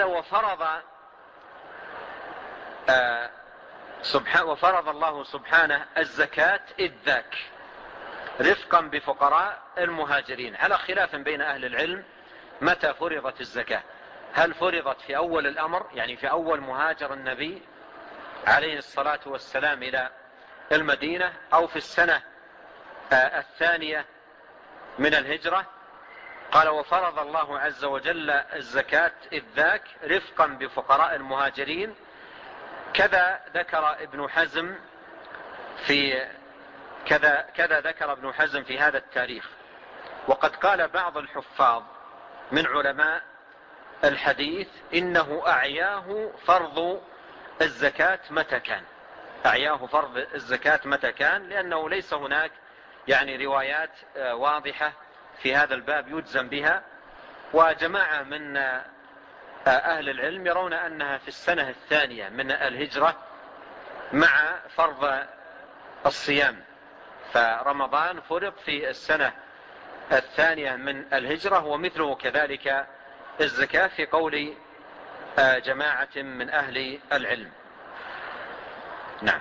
وفرض الله سبحانه الزكاة إذ ذاك رفقا بفقراء المهاجرين، على خلاف بين أهل العلم متى فرضت الزكاة. هل فرضت في أول الأمر، يعني في أول مهاجر النبي عليه الصلاة والسلام إلى المدينة، أو في السنة الثانية من الهجرة؟ قال: وفرض الله عز وجل الزكاة إذ ذاك رفقا بفقراء المهاجرين. كذا ذكر ابن حزم في كذا ذكر ابن حزم في هذا التاريخ. وقد قال بعض الحفاظ من علماء الحديث إنه أعياه فرض الزكاة متى كان، أعياه فرض الزكاة متى كان، لأنه ليس هناك يعني روايات واضحة في هذا الباب يجزم بها. وجماعة من أهل العلم يرون أنها في السنة الثانية من الهجرة مع فرض الصيام، فرمضان فرض في السنة الثانية من الهجرة، ومثله كذلك الزكاة في قول جماعة من أهل العلم. نعم.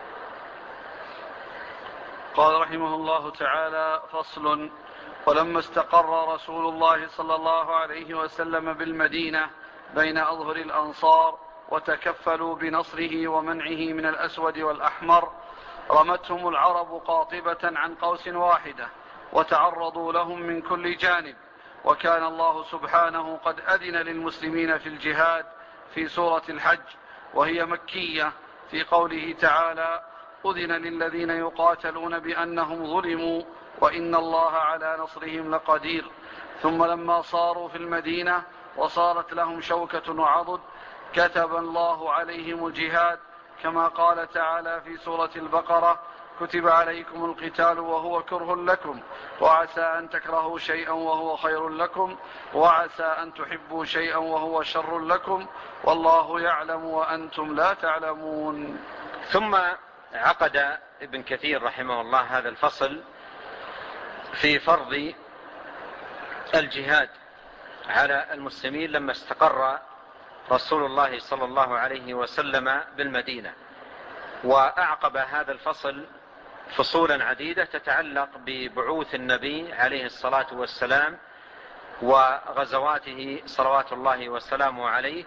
قال رحمه الله تعالى: فصل. ولما استقر رسول الله صلى الله عليه وسلم بالمدينة بين أظهر الأنصار وتكفلوا بنصره ومنعه من الأسود والأحمر، رمتهم العرب قاطبة عن قوس واحدة وتعرضوا لهم من كل جانب. وكان الله سبحانه قد أذن للمسلمين في الجهاد في سورة الحج، وهي مكية، في قوله تعالى: أذن للذين يقاتلون بأنهم ظلموا وإن الله على نصرهم لقدير. ثم لما صاروا في المدينة وصارت لهم شوكة وعضد، كتب الله عليهم الجهاد، كما قال تعالى في سورة البقرة: كتب عليكم القتال وهو كره لكم وعسى أن تكرهوا شيئا وهو خير لكم وعسى أن تحبوا شيئا وهو شر لكم والله يعلم وأنتم لا تعلمون. ثم عقد ابن كثير رحمه الله هذا الفصل في فرض الجهاد على المسلمين لما استقر رسول الله صلى الله عليه وسلم بالمدينة، وأعقب هذا الفصل فصولا عديدة تتعلق ببعوث النبي عليه الصلاة والسلام وغزواته صلوات الله وسلامه عليه.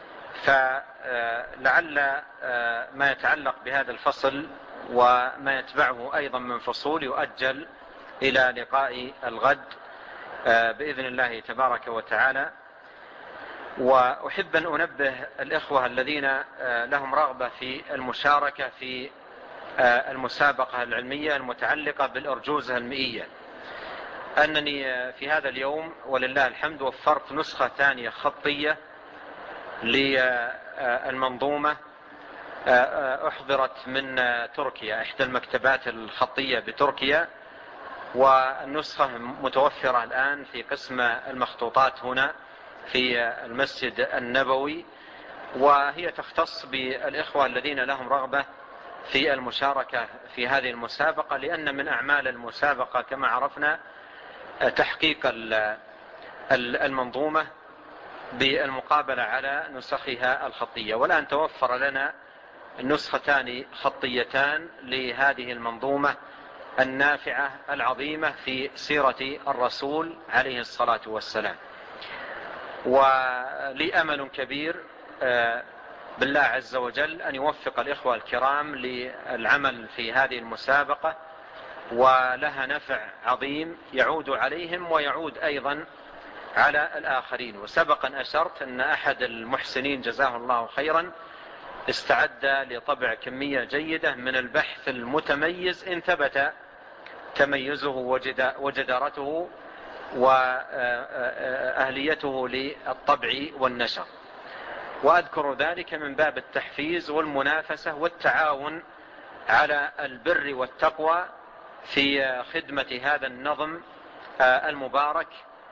فلعل ما يتعلق بهذا الفصل وما يتبعه أيضا من فصول يؤجل إلى لقاء الغد بإذن الله تبارك وتعالى. وأحب أن أنبه الإخوة الذين لهم رغبة في المشاركة في المسابقة العلمية المتعلقة بالأرجوزة المئية أنني في هذا اليوم ولله الحمد وفرت نسخة ثانية خطية للمنظومة أحضرت من تركيا، إحدى المكتبات الخطية بتركيا، والنسخة متوفرة الآن في قسم المخطوطات هنا في المسجد النبوي، وهي تختص بالإخوة الذين لهم رغبة في المشاركة في هذه المسابقة، لأن من أعمال المسابقة كما عرفنا تحقيق المنظومة بالمقابلة على نسخها الخطية. والآن توفر لنا نسختان خطيتان لهذه المنظومة النافعة العظيمة في سيرة الرسول عليه الصلاة والسلام. ولي أمل كبير بالله عز وجل أن يوفق الإخوة الكرام للعمل في هذه المسابقة، ولها نفع عظيم يعود عليهم ويعود أيضا على الآخرين. وسبقا أشرت أن أحد المحسنين جزاه الله خيرا استعد لطبع كمية جيدة من البحث المتميز إن ثبت تميزه وجدارته وأهليته للطبع والنشر. وأذكر ذلك من باب التحفيز والمنافسة والتعاون على البر والتقوى في خدمة هذا النظم المبارك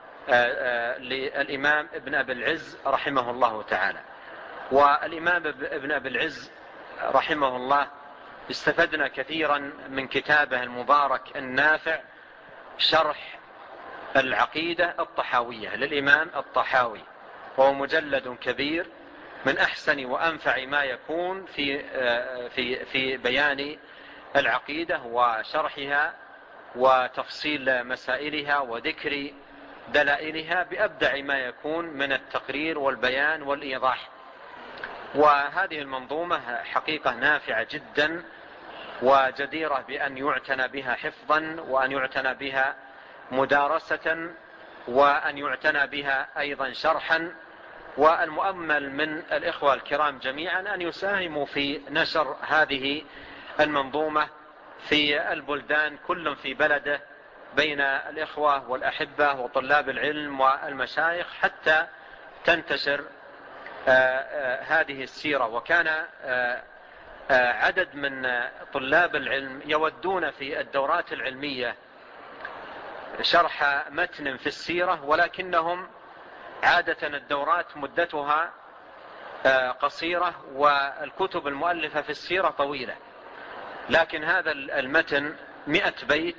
للإمام ابن أبي العز رحمه الله تعالى. والإمام ابن أبي العز رحمه الله استفدنا كثيرا من كتابه المبارك النافع شرح العقيدة الطحاوية للإمام الطحاوي، وهو مجلد كبير من أحسن وأنفع ما يكون في بيان العقيدة وشرحها وتفصيل مسائلها وذكر دلائلها بأبدع ما يكون من التقرير والبيان والإيضاح. وهذه المنظومة حقيقة نافعة جدا وجديرة بأن يعتنى بها حفظا وأن يعتنى بها مدارسة وأن يعتنى بها أيضا شرحا. والمؤمل من الإخوة الكرام جميعا أن يساهموا في نشر هذه المنظومة في البلدان كل في بلده بين الإخوة والأحبة وطلاب العلم والمشايخ حتى تنتشر هذه السيرة. وكان عدد من طلاب العلم يودون في الدورات العلمية شرح متن في السيرة، ولكنهم عادة الدورات مدتها قصيرة والكتب المؤلفة في السيرة طويلة، لكن هذا المتن 100 بيت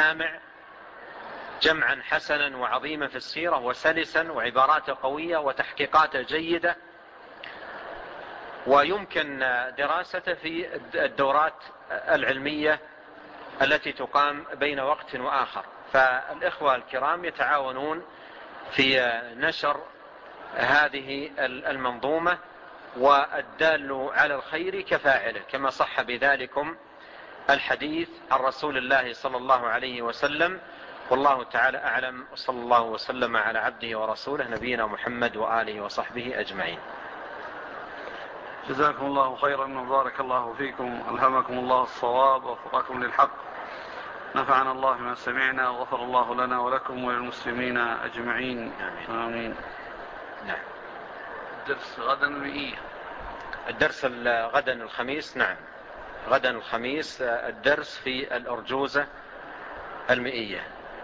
جمعا حسنا وعظيما في السيرة وسلسا وعباراته قوية وتحقيقاته جيدة، ويمكن دراسته في الدورات العلمية التي تقام بين وقت وآخر. فالإخوة الكرام يتعاونون في نشر هذه المنظومة، والدال على الخير كفاعله، كما صح بذلكم الحديث عن رسول الله صلى الله عليه وسلم. والله تعالى أعلم، وصلى الله وسلم على عبده ورسوله نبينا محمد وآله وصحبه أجمعين. جزاكم الله خيرا وبارك الله فيكم، ألهمكم الله الصواب ووفقكم للحق، نفعنا الله ما سمعنا وغفر الله لنا ولكم وللمسلمين أجمعين، آمين. نعم. الدرس غدا المئية. الدرس غدا الخميس. نعم، غدا الخميس الدرس في الأرجوزة المئية.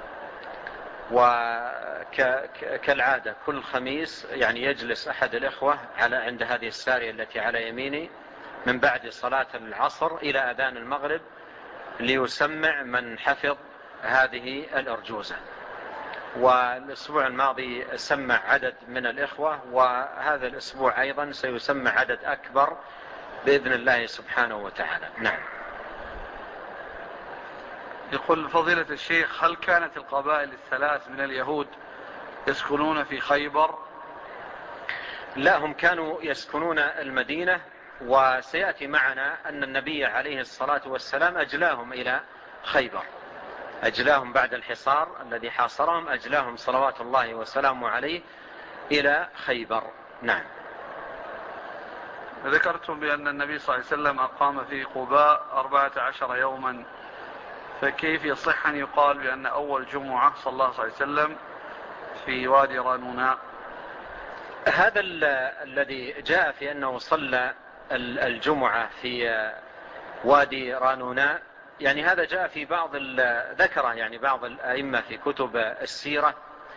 وكالعادة كل خميس يعني يجلس أحد الإخوة عند هذه السارية التي على يميني من بعد صلاة العصر إلى أذان المغرب ليسمع من حفظ هذه الأرجوزة. والأسبوع الماضي سمع عدد من الإخوة، وهذا الأسبوع أيضا سيسمع عدد أكبر بإذن الله سبحانه وتعالى. نعم. يقول فضيلة الشيخ، هل كانت القبائل الثلاث من اليهود يسكنون في خيبر؟ لا، هم كانوا يسكنون المدينة، وسيأتي معنا أن النبي عليه الصلاة والسلام أجلاهم إلى خيبر، أجلاهم بعد الحصار الذي حاصرهم، أجلاهم صلوات الله وسلامه عليه إلى خيبر. نعم. ذكرتم بأن النبي صلى الله عليه وسلم أقام في قباء 14 يوما، فكيف يصح أن يقال بأن أول جمعة صلى الله عليه وسلم في وادي رانوناء؟ هذا الذي جاء في أنه صلى الجمعة في وادي رانوناء، يعني هذا جاء في بعض ذكره يعني بعض الأئمة في كتب السيرة،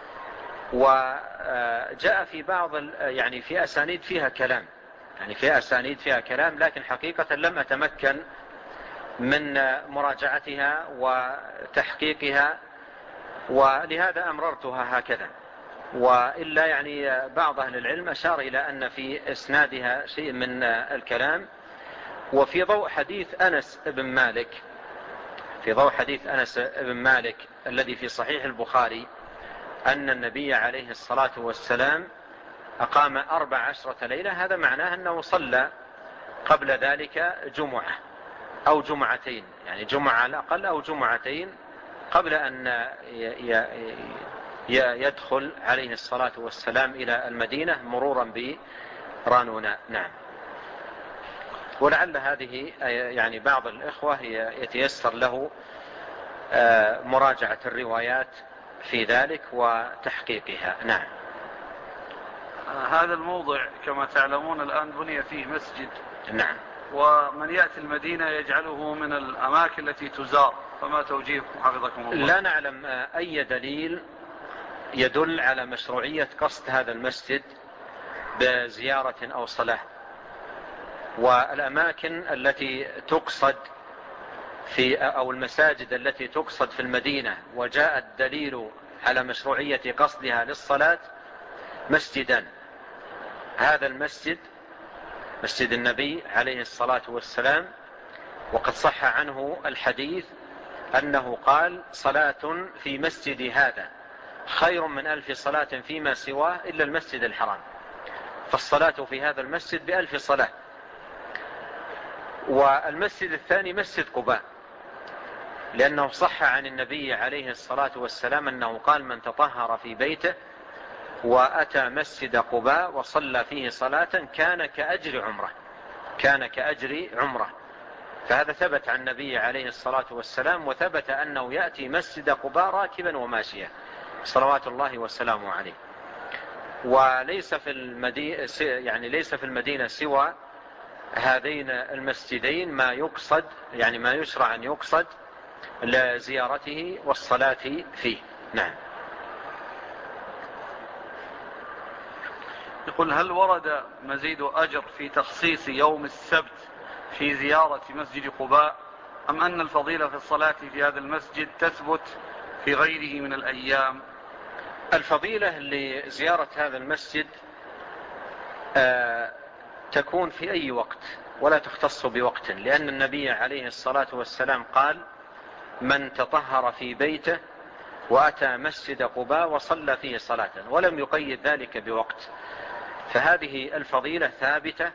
وجاء في بعض يعني في أسانيد فيها كلام، يعني في أسانيد فيها كلام، لكن حقيقة لم أتمكن من مراجعتها وتحقيقها، ولهذا أمررتها هكذا. وإلا يعني بعض أهل العلم أشار إلى أن في إسنادها شيء من الكلام. وفي ضوء حديث أنس بن مالك الذي في صحيح البخاري أن النبي عليه الصلاة والسلام أقام 14 ليلة، هذا معناه أنه صلى قبل ذلك جمعة أو جمعتين، يعني جمعة على الأقل أو جمعتين قبل أن يدخل عليه الصلاة والسلام إلى المدينة مرورا برانوناء. نعم. ولعل هذه يعني بعض الإخوة يتيسر له مراجعة الروايات في ذلك وتحقيقها. نعم. هذا الموضع كما تعلمون الآن بني فيه مسجد. نعم. ومن يأتي المدينة يجعله من الأماكن التي تزار، فما توجيهكم حفظكم الله؟ لا نعلم أي دليل يدل على مشروعية قصد هذا المسجد بزيارة أو صلاة. والأماكن التي تقصد أو المساجد التي تقصد في المدينة وجاء الدليل على مشروعية قصدها للصلاة مسجدان. هذا المسجد مسجد النبي عليه الصلاة والسلام، وقد صح عنه الحديث أنه قال: صلاة في مسجد هذا خير من 1000 صلاة فيما سواه إلا المسجد الحرام. فالصلاة في هذا المسجد ب1000 صلاة. والمسجد الثاني مسجد قباء، لأنه صح عن النبي عليه الصلاة والسلام أنه قال: من تطهر في بيته وأتى مسجد قباء وصلى فيه صلاة كان كأجر عمره. فهذا ثبت عن النبي عليه الصلاة والسلام، وثبت أنه يأتي مسجد قباء راكبا وماشيا صلوات الله وسلامه عليه. وليس في ليس في المدينة سوى هذين المسجدين ما يقصد، يعني ما يشرع أن يقصد لزيارته والصلاة فيه. نعم. يقول: هل ورد مزيد أجر في تخصيص يوم السبت في زيارة مسجد قباء، أم أن الفضيلة في الصلاة في هذا المسجد تثبت في غيره من الأيام؟ الفضيلة لزيارة هذا المسجد تكون في أي وقت ولا تختص بوقت، لأن النبي عليه الصلاة والسلام قال: من تطهر في بيته وأتى مسجد قباء وصلى فيه صلاة، ولم يقيد ذلك بوقت. فهذه الفضيلة ثابتة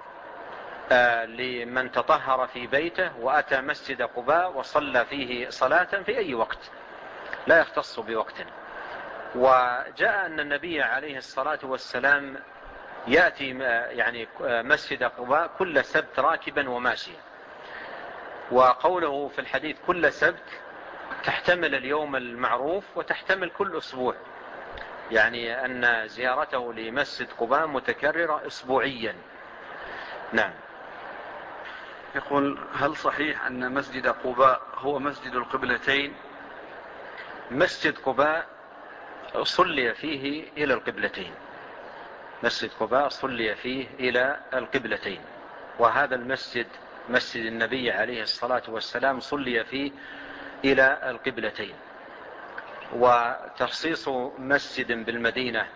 لمن تطهر في بيته وأتى مسجد قباء وصلى فيه صلاة في أي وقت، لا يختص بوقت. وجاء أن النبي عليه الصلاة والسلام يأتي يعني مسجد قباء كل سبت راكبا وماشيا، وقوله في الحديث كل سبت تحتمل اليوم المعروف وتحتمل كل أسبوع، يعني أن زيارته لمسجد قباء متكررة أسبوعيا. نعم. يقول: هل صحيح أن مسجد قباء هو مسجد القبلتين؟ مسجد قباء صلي فيه إلى القبلتين، مسجد قباء صلي فيه إلى القبلتين، وهذا المسجد مسجد النبي عليه الصلاة والسلام صلي فيه إلى القبلتين. وتخصيص مسجد بالمدينة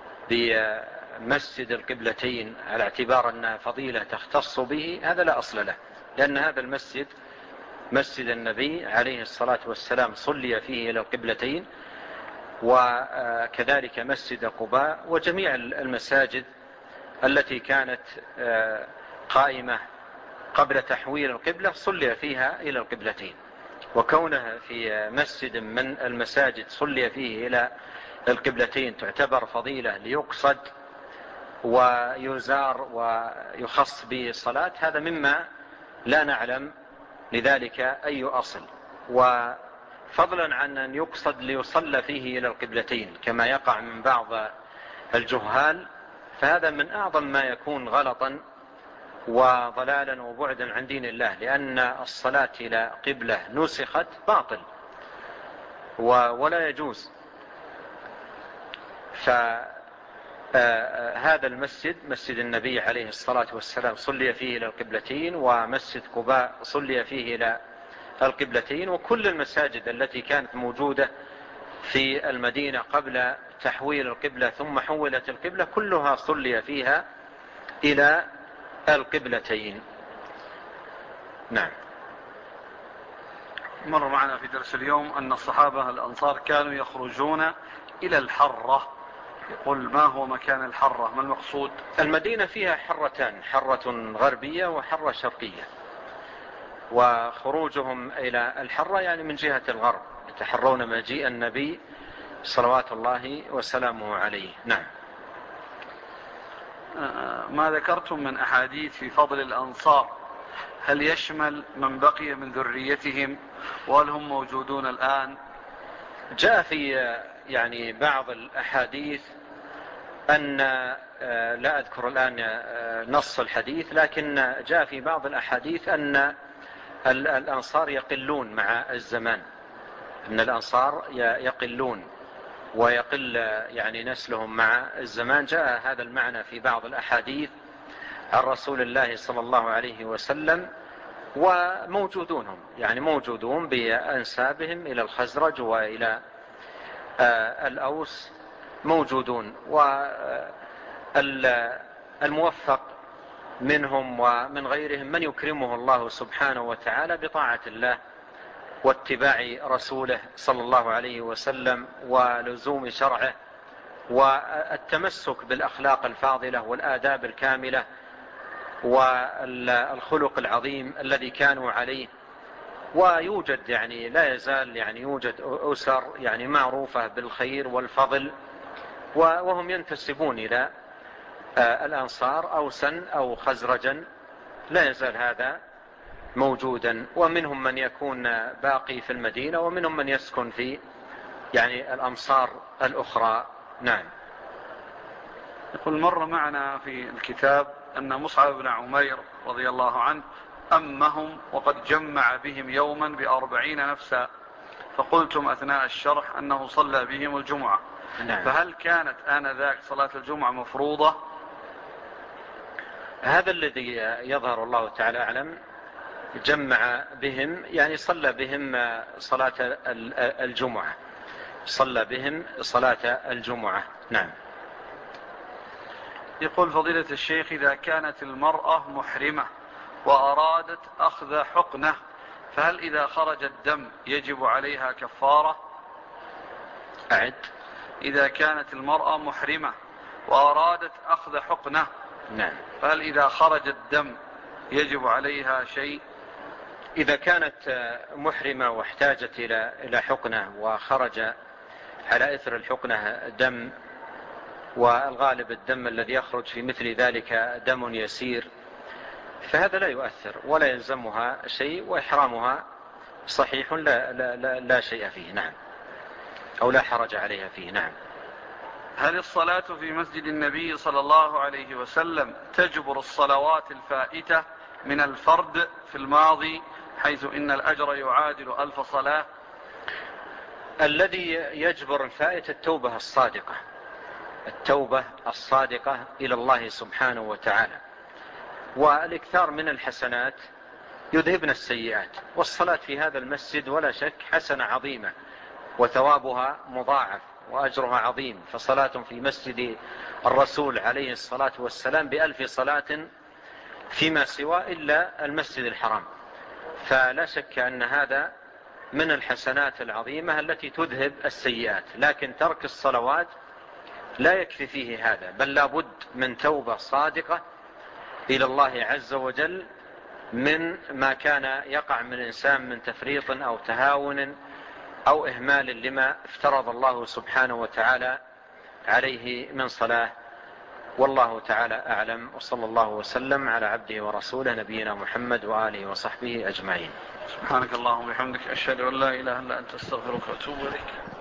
بمسجد القبلتين على اعتبار أنها فضيلة تختص به، هذا لا أصل له، لأن هذا المسجد مسجد النبي عليه الصلاة والسلام صلي فيه إلى القبلتين، وكذلك مسجد قباء وجميع المساجد التي كانت قائمة قبل تحويل القبلة صلي فيها إلى القبلتين. وكونها في مسجد من المساجد صلي فيه إلى القبلتين تعتبر فضيلة ليقصد ويزار ويخص به الصلاة، هذا مما لا نعلم لذلك أي أصل. وفضلا عن أن يقصد ليصلى فيه إلى القبلتين كما يقع من بعض الجهال، فهذا من أعظم ما يكون غلطا وضلالا وبعدا عن دين الله، لأن الصلاة إلى قبلة نسخت باطل ولا يجوز. فهذا المسجد مسجد النبي عليه الصلاة والسلام صلي فيه إلى القبلتين، ومسجد قباء صلي فيه إلى القبلتين، وكل المساجد التي كانت موجودة في المدينة قبل تحويل القبلة ثم حولت القبلة كلها صلي فيها إلى القبلتين. نعم. مر معنا في درس اليوم أن الصحابة الأنصار كانوا يخرجون إلى الحرة. يقول: ما هو مكان الحرة؟ ما المقصود؟ المدينة فيها حرتان، حرة غربية وحرة شرقية، وخروجهم إلى الحرة يعني من جهة الغرب، يتحرون مجيء النبي صلوات الله وسلامه عليه. نعم. ما ذكرتم من أحاديث في فضل الأنصار هل يشمل من بقي من ذريتهم، وهل هم موجودون الآن؟ جاء في يعني بعض الأحاديث أن لا أذكر الآن نص الحديث، لكن جاء في بعض الأحاديث أن الأنصار يقلون مع الزمان، أن الأنصار يقلون ويقل يعني نسلهم مع الزمان. جاء هذا المعنى في بعض الأحاديث عن رسول الله صلى الله عليه وسلم، وموجودونهم يعني موجودون بأنسابهم إلى الخزرج وإلى الأوس موجودون، والموفق منهم ومن غيرهم من يكرمه الله سبحانه وتعالى بطاعة الله واتباع رسوله صلى الله عليه وسلم ولزوم شرعه والتمسك بالأخلاق الفاضلة والآداب الكاملة والخلق العظيم الذي كانوا عليه. ويوجد يعني لا يزال يعني يوجد أسر يعني معروفة بالخير والفضل، وهم ينتسبون إلى الأنصار أوسا أو خزرجا، لا يزال هذا موجودا، ومنهم من يكون باقي في المدينة، ومنهم من يسكن في يعني الأمصار الأخرى. نعم. يقول مر معنا في الكتاب أن مصعب بن عمير رضي الله عنه أمهم وقد جمع بهم يوما ب40 نفسا، فقلتم أثناء الشرح أنه صلى بهم الجمعة. نعم. فهل كانت آنذاك صلاة الجمعة مفروضة؟ هذا الذي يظهر الله تعالى أعلم، جمع بهم يعني صلى بهم صلاة الجمعة، صلى بهم صلاة الجمعة. نعم. يقول فضيلة الشيخ إذا كانت المرأة محرمة وأرادت أخذ حقنة، فهل إذا خرج الدم يجب عليها كفارة؟ أعد. إذا كانت المرأة محرمة وأرادت أخذ حقنة، نعم، فهل إذا خرج الدم يجب عليها شيء؟ إذا كانت محرمة واحتاجت إلى حقنة وخرج على إثر الحقنة دم، والغالب الدم الذي يخرج في مثل ذلك دم يسير، فهذا لا يؤثر ولا يلزمها شيء، وإحرامها صحيح لا شيء فيه. نعم، أو لا حرج عليها فيه. نعم. هل الصلاة في مسجد النبي صلى الله عليه وسلم تجبر الصلوات الفائتة من الفرد في الماضي، حيث إن الأجر يعادل 1000 صلاة؟ الذي يجبر الفائتة التوبة الصادقة، التوبة الصادقة إلى الله سبحانه وتعالى، والإكثار من الحسنات يذهبن السيئات. والصلاة في هذا المسجد ولا شك حسنة عظيمة وثوابها مضاعف وأجرها عظيم، فصلاة في مسجد الرسول عليه الصلاة والسلام ب1000 صلاة فيما سوى إلا المسجد الحرام. فلا شك أن هذا من الحسنات العظيمة التي تذهب السيئات، لكن ترك الصلوات لا يكفي فيه هذا، بل لا بد من توبة صادقة إلى الله عز وجل من ما كان يقع من الإنسان من تفريط أو تهاون أو إهمال لما افترض الله سبحانه وتعالى عليه من صلاة. والله تعالى أعلم، وصلى الله وسلم على عبده ورسوله نبينا محمد وآله وصحبه أجمعين. سبحانك اللهم وبحمدك، أشهد أن لا إله إلا أنت، أستغفرك وأتوب إليك.